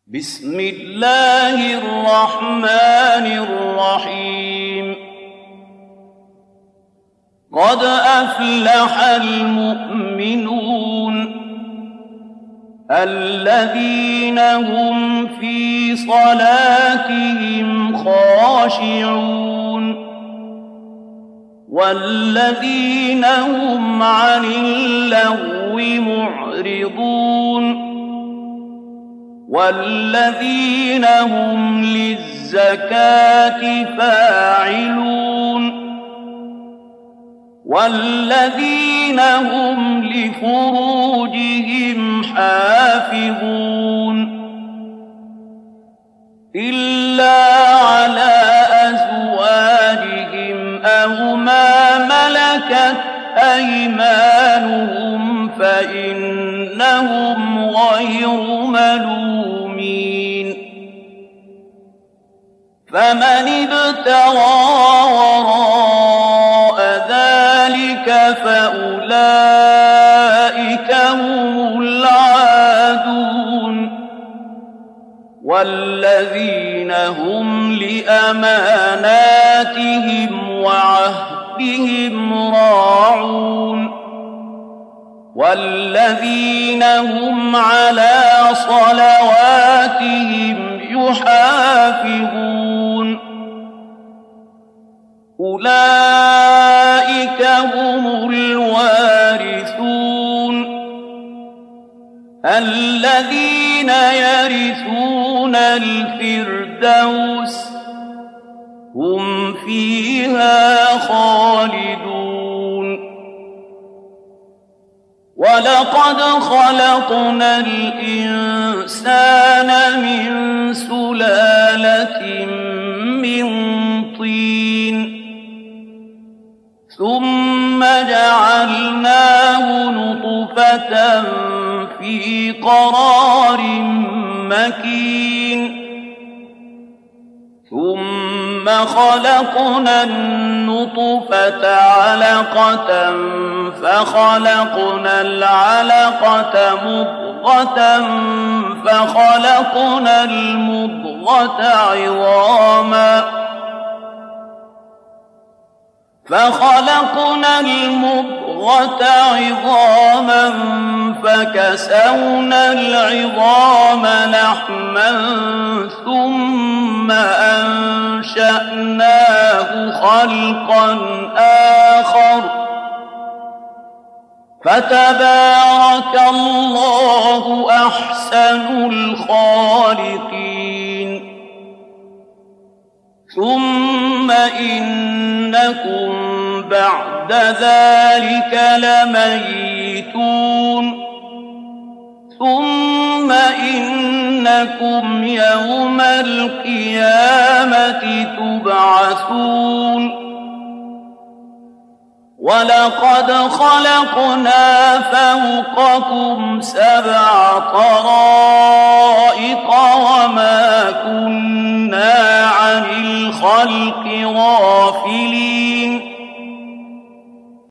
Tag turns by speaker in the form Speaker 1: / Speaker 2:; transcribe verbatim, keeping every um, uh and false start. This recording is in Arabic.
Speaker 1: بسم الله الرحمن الرحيم قد أفلح المؤمنون الذين هم في صلاتهم خاشعون والذين هم عن اللغو معرضون والذين هم للزكاة فاعلون والذين هم لفروجهم حافظون إلا على أزواجهم أو ما ملكت أيمانهم فإنهم غير ملومين فمن ابتغى وراء ذلك فأولئك هم العادون والذين هم لأماناتهم وعهدهم راعون والذين هم على صلواتهم يحافظون أولئك هم الوارثون الذين يرثون الفردوس هم فيها خالدون ولقد خلقنا الإنسان من سلالة من طين ثم جعلناه نطفة في قرار مكين ثم خلقنا النطفة علقة فخلقنا العلقة مضغة فخلقنا المضغة عظاما فخلقنا المضغة عظاما فكسونا العظام لحما ثم أنشأناه خلقا آخر فتبارك الله أحسن الخالقين ثم إنكم بعد ذلك لميتون ثم إنكم يوم القيامة تبعثون ولقد خلقنا فوقكم سبع طرائق